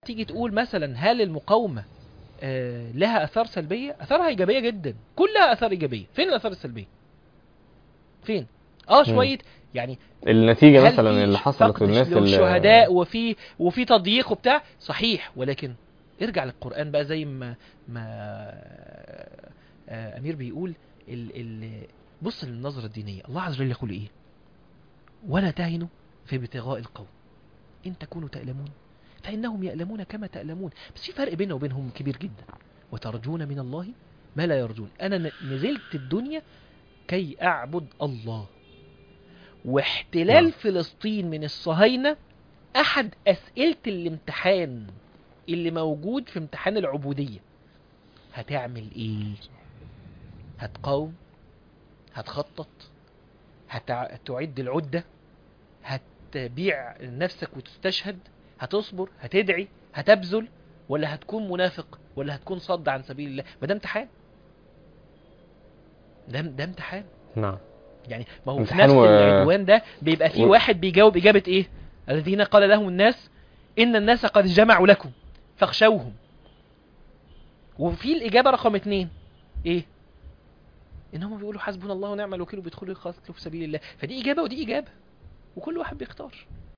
تيجي تقول مثلا هل المقاومة لها اثار سلبية؟ اثارها ايجابية جدا، كلها اثار ايجابية. فين الاثار السلبية؟ فين؟ شوية يعني. النتيجة هل مثلا في اللي حصلت فقد للناس للشهداء وفي تضييق وبتاع؟ صحيح، ولكن ارجع للقرآن بقى زي ما امير بيقول. بص للنظرة الدينية. الله عز وجل يقول ايه؟ ولا تهنوا في ابتغاء القوم ان تكونوا تألمون فإنهم يألمون كما تألمون. بس في فرق بيننا وبينهم كبير جدا. وترجون من الله ما لا يرجون. أنا نزلت الدنيا كي أعبد الله. واحتلال فلسطين من الصهاينة أحد أسئلة الامتحان اللي موجود في امتحان العبودية. هتعمل إيه؟ هتقاوم؟ هتخطط؟ هتعد العدة؟ هتبيع نفسك وتستشهد؟ هتصبر؟ هتدعي؟ هتبذل؟ ولا هتكون منافق؟ ولا هتكون صد عن سبيل الله؟ ما ده امتحان. ده امتحان. نعم. يعني ما هو في نفس العدوان ده بيبقى فيه واحد بيجاوب إجابة ايه؟ الذين قال لهم الناس إن الناس قد جمعوا لكم فاخشوهم. وفي الإجابة رقم 2 ايه؟ إن هم بيقولوا حسبنا الله ونعم الوكيل وبيدخلوا يقاتلوا في سبيل الله. فدي إجابة ودي إجابة، وكل واحد بيختار.